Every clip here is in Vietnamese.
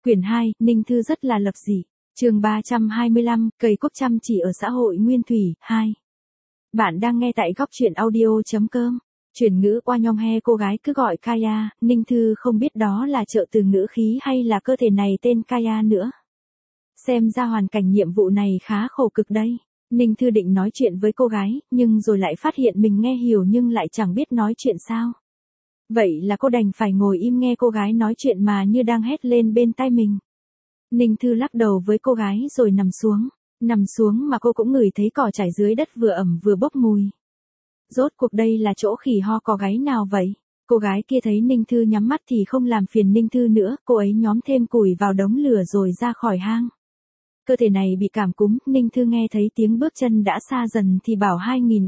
Quyển 2, Ninh Thư rất là lập dị. Chương 325, Cầy quốc chăm chỉ ở xã hội nguyên thủy, 2. Bạn đang nghe tại góc truyện audio.com. Chuyển ngữ qua nhong he cô gái cứ gọi Kaya, Ninh Thư không biết đó là trợ từ ngữ khí hay là cơ thể này tên Kaya nữa. Xem ra hoàn cảnh nhiệm vụ này khá khổ cực đây. Ninh Thư định nói chuyện với cô gái, nhưng rồi lại phát hiện mình nghe hiểu nhưng lại chẳng biết nói chuyện sao. Vậy là cô đành phải ngồi im nghe cô gái nói chuyện mà như đang hét lên bên tai mình. Ninh Thư lắc đầu với cô gái rồi nằm xuống. Nằm xuống mà cô cũng ngửi thấy cỏ trải dưới đất vừa ẩm vừa bốc mùi. Rốt cuộc đây là chỗ khỉ ho cò gáy nào vậy? Cô gái kia thấy Ninh Thư nhắm mắt thì không làm phiền Ninh Thư nữa, cô ấy nhóm thêm củi vào đống lửa rồi ra khỏi hang. Cơ thể này bị cảm cúm, Ninh Thư nghe thấy tiếng bước chân đã xa dần thì bảo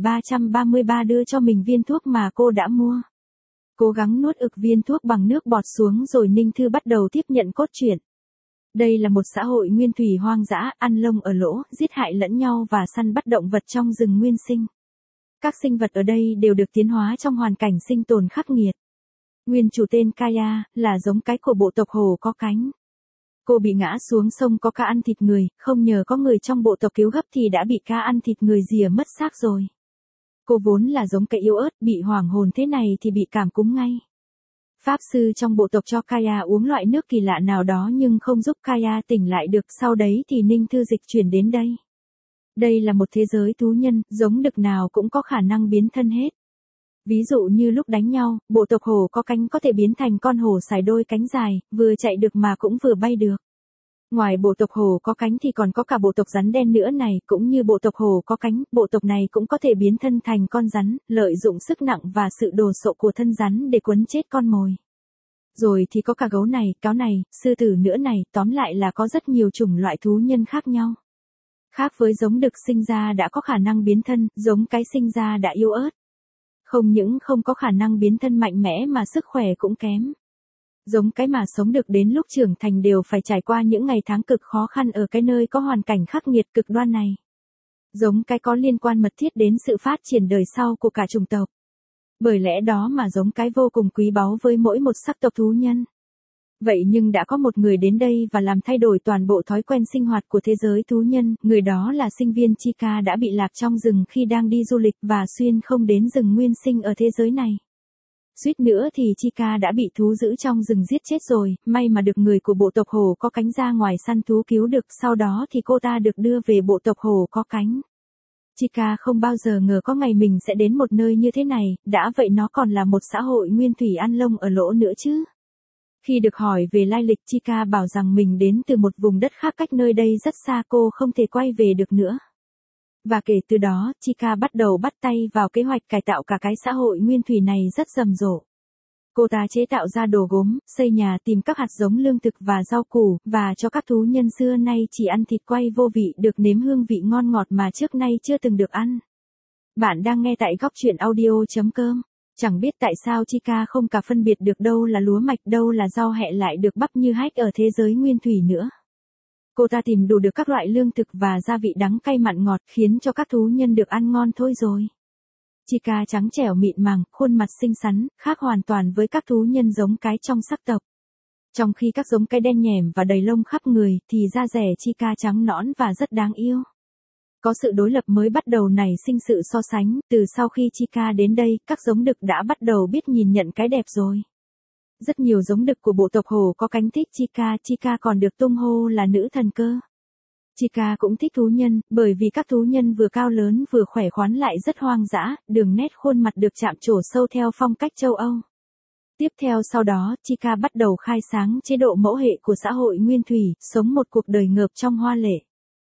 2333 đưa cho mình viên thuốc mà cô đã mua. Cố gắng nuốt ực viên thuốc bằng nước bọt xuống rồi Ninh Thư bắt đầu tiếp nhận cốt truyện. Đây là một xã hội nguyên thủy hoang dã, ăn lông ở lỗ, giết hại lẫn nhau và săn bắt động vật trong rừng nguyên sinh. Các sinh vật ở đây đều được tiến hóa trong hoàn cảnh sinh tồn khắc nghiệt. Nguyên chủ tên Kaya, là giống cái của bộ tộc hổ có cánh. Cô bị ngã xuống sông có cá ăn thịt người, không nhờ có người trong bộ tộc cứu gấp thì đã bị cá ăn thịt người rỉa mất xác rồi. Cô vốn là giống cái yếu ớt, bị hoảng hồn thế này thì bị cảm cúm ngay. Pháp sư trong bộ tộc cho Kaya uống loại nước kỳ lạ nào đó nhưng không giúp Kaya tỉnh lại được, sau đấy thì Ninh Thư dịch chuyển đến đây. Đây là một thế giới thú nhân, giống đực nào cũng có khả năng biến thân hết. Ví dụ như lúc đánh nhau, bộ tộc hổ có cánh có thể biến thành con hổ sải đôi cánh dài, vừa chạy được mà cũng vừa bay được. Ngoài bộ tộc hổ có cánh thì còn có cả bộ tộc rắn đen nữa này, cũng như bộ tộc hổ có cánh, bộ tộc này cũng có thể biến thân thành con rắn, lợi dụng sức nặng và sự đồ sộ của thân rắn để quấn chết con mồi. Rồi thì có cả gấu này, cáo này, sư tử nữa này, tóm lại là có rất nhiều chủng loại thú nhân khác nhau. Khác với giống đực sinh ra đã có khả năng biến thân, giống cái sinh ra đã yếu ớt. Không những không có khả năng biến thân mạnh mẽ mà sức khỏe cũng kém. Giống cái mà sống được đến lúc trưởng thành đều phải trải qua những ngày tháng cực khó khăn ở cái nơi có hoàn cảnh khắc nghiệt cực đoan này. Giống cái có liên quan mật thiết đến sự phát triển đời sau của cả chủng tộc. Bởi lẽ đó mà giống cái vô cùng quý báu với mỗi một sắc tộc thú nhân. Vậy nhưng đã có một người đến đây và làm thay đổi toàn bộ thói quen sinh hoạt của thế giới thú nhân, người đó là sinh viên Chika đã bị lạc trong rừng khi đang đi du lịch và xuyên không đến rừng nguyên sinh ở thế giới này. Suýt nữa thì Chika đã bị thú dữ trong rừng giết chết rồi, may mà được người của bộ tộc hổ có cánh ra ngoài săn thú cứu được, sau đó thì cô ta được đưa về bộ tộc hổ có cánh. Chika không bao giờ ngờ có ngày mình sẽ đến một nơi như thế này, đã vậy nó còn là một xã hội nguyên thủy ăn lông ở lỗ nữa chứ. Khi được hỏi về lai lịch, Chika bảo rằng mình đến từ một vùng đất khác cách nơi đây rất xa, cô không thể quay về được nữa. Và kể từ đó, Chika bắt đầu bắt tay vào kế hoạch cải tạo cả cái xã hội nguyên thủy này rất rầm rộ. Cô ta chế tạo ra đồ gốm, xây nhà, tìm các hạt giống lương thực và rau củ, và cho các thú nhân xưa nay chỉ ăn thịt quay vô vị được nếm hương vị ngon ngọt mà trước nay chưa từng được ăn. Bạn đang nghe tại góc truyện audio.com. Chẳng biết tại sao Chika không cả phân biệt được đâu là lúa mạch đâu là rau hẹ lại được bắp như hách ở thế giới nguyên thủy nữa. Cô ta tìm đủ được các loại lương thực và gia vị đắng cay mặn ngọt khiến cho các thú nhân được ăn ngon thôi rồi. Chika trắng trẻo mịn màng, khuôn mặt xinh xắn, khác hoàn toàn với các thú nhân giống cái trong sắc tộc. Trong khi các giống cái đen nhẻm và đầy lông khắp người thì da rẻ Chika trắng nõn và rất đáng yêu. Có sự đối lập mới bắt đầu nảy sinh sự so sánh, từ sau khi Chika đến đây, các giống đực đã bắt đầu biết nhìn nhận cái đẹp rồi. Rất nhiều giống đực của bộ tộc hổ có cánh thích Chika còn được tung hô là nữ thần cơ. Chika cũng thích thú nhân, bởi vì các thú nhân vừa cao lớn vừa khỏe khoắn lại rất hoang dã, đường nét khuôn mặt được chạm trổ sâu theo phong cách châu Âu. Tiếp theo sau đó, Chika bắt đầu khai sáng chế độ mẫu hệ của xã hội nguyên thủy, sống một cuộc đời ngợp trong hoa lệ.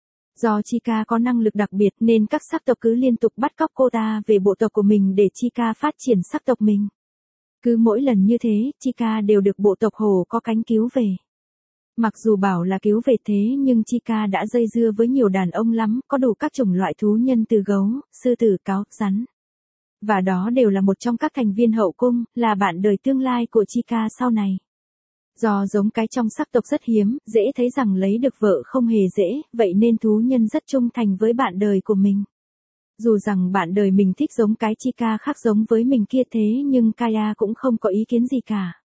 Do Chika có năng lực đặc biệt nên các sắc tộc cứ liên tục bắt cóc cô ta về bộ tộc của mình để Chika phát triển sắc tộc mình. Cứ mỗi lần như thế, Chika đều được bộ tộc hổ có cánh cứu về. Mặc dù bảo là cứu về thế nhưng Chika đã dây dưa với nhiều đàn ông lắm, có đủ các chủng loại thú nhân từ gấu, sư tử, cáo, rắn. Và đó đều là một trong các thành viên hậu cung, là bạn đời tương lai của Chika sau này. Do giống cái trong sắc tộc rất hiếm, dễ thấy rằng lấy được vợ không hề dễ, vậy nên thú nhân rất trung thành với bạn đời của mình. Dù rằng bạn đời mình thích giống cái Chika khác giống với mình kia thế nhưng Kaya cũng không có ý kiến gì cả.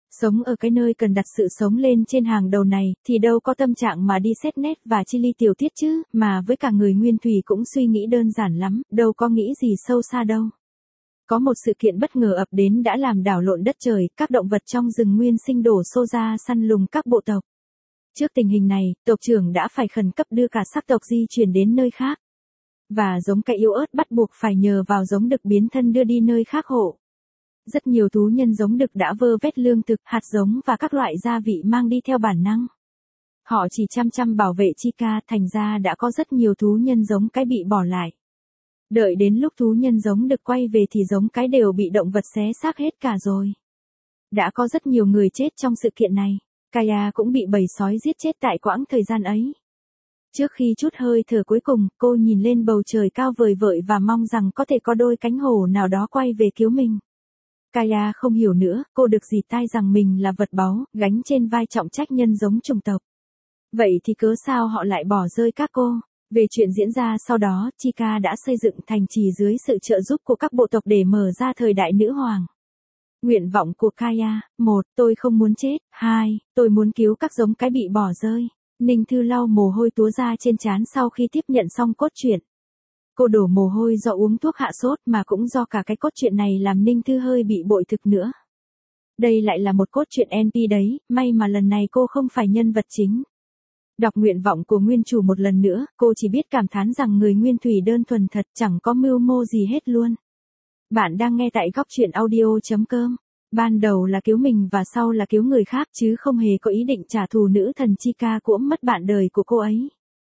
Sống ở cái nơi cần đặt sự sống lên trên hàng đầu này, thì đâu có tâm trạng mà đi xét nét và chi ly tiểu tiết chứ, mà với cả người Nguyên Thủy cũng suy nghĩ đơn giản lắm, đâu có nghĩ gì sâu xa đâu. Có một sự kiện bất ngờ ập đến đã làm đảo lộn đất trời, các động vật trong rừng nguyên sinh đổ xô ra săn lùng các bộ tộc. Trước tình hình này, tộc trưởng đã phải khẩn cấp đưa cả xác tộc di chuyển đến nơi khác. Và giống cây yếu ớt bắt buộc phải nhờ vào giống đực biến thân đưa đi nơi khác hộ. Rất nhiều thú nhân giống đực đã vơ vét lương thực, hạt giống và các loại gia vị mang đi theo bản năng. Họ chỉ chăm chăm bảo vệ Chica, thành ra đã có rất nhiều thú nhân giống cái bị bỏ lại. Đợi đến lúc thú nhân giống đực quay về thì giống cái đều bị động vật xé xác hết cả rồi. Đã có rất nhiều người chết trong sự kiện này. Kaya cũng bị bầy sói giết chết tại quãng thời gian ấy. Trước khi chút hơi thở cuối cùng, cô nhìn lên bầu trời cao vời vợi và mong rằng có thể có đôi cánh hổ nào đó quay về cứu mình. Kaya không hiểu nữa, cô được dì tai rằng mình là vật báu, gánh trên vai trọng trách nhân giống chủng tộc. Vậy thì cớ sao họ lại bỏ rơi các cô? Về chuyện diễn ra sau đó, Chica đã xây dựng thành trì dưới sự trợ giúp của các bộ tộc để mở ra thời đại nữ hoàng. Nguyện vọng của Kaya: 1. Tôi không muốn chết. 2. Tôi muốn cứu các giống cái bị bỏ rơi. Ninh Thư lau mồ hôi túa ra trên trán sau khi tiếp nhận xong cốt truyện. Cô đổ mồ hôi do uống thuốc hạ sốt mà cũng do cả cái cốt truyện này làm Ninh Thư hơi bị bội thực nữa. Đây lại là một cốt truyện NP đấy, may mà lần này cô không phải nhân vật chính. Đọc nguyện vọng của nguyên chủ một lần nữa, cô chỉ biết cảm thán rằng người Nguyên Thủy đơn thuần thật, chẳng có mưu mô gì hết luôn. Bạn đang nghe tại góc truyện audio.com. Ban đầu là cứu mình và sau là cứu người khác chứ không hề có ý định trả thù nữ thần Chica cuỗm mất bạn đời của cô ấy.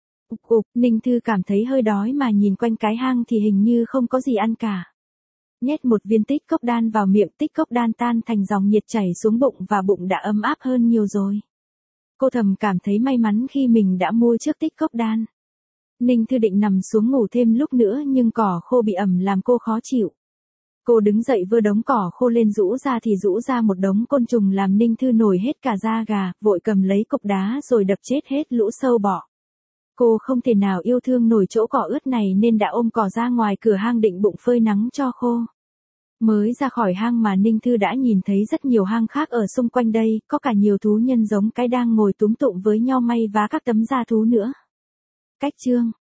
Ninh Thư cảm thấy hơi đói mà nhìn quanh cái hang thì hình như không có gì ăn cả. Nhét một viên tích cốc đan vào miệng, tích cốc đan tan thành dòng nhiệt chảy xuống bụng và bụng đã ấm áp hơn nhiều rồi. Cô thầm cảm thấy may mắn khi mình đã mua trước tích cốc đan. Ninh Thư định nằm xuống ngủ thêm lúc nữa nhưng cỏ khô bị ẩm làm cô khó chịu. Cô đứng dậy vơ đống cỏ khô lên rũ ra thì rũ ra một đống côn trùng làm Ninh Thư nổi hết cả da gà, vội cầm lấy cục đá rồi đập chết hết lũ sâu bọ. Cô không thể nào yêu thương nổi chỗ cỏ ướt này nên đã ôm cỏ ra ngoài cửa hang định bụng phơi nắng cho khô. Mới ra khỏi hang mà Ninh Thư đã nhìn thấy rất nhiều hang khác ở xung quanh đây, có cả nhiều thú nhân giống cái đang ngồi túm tụm với nhau may vá các tấm da thú nữa. Cách chương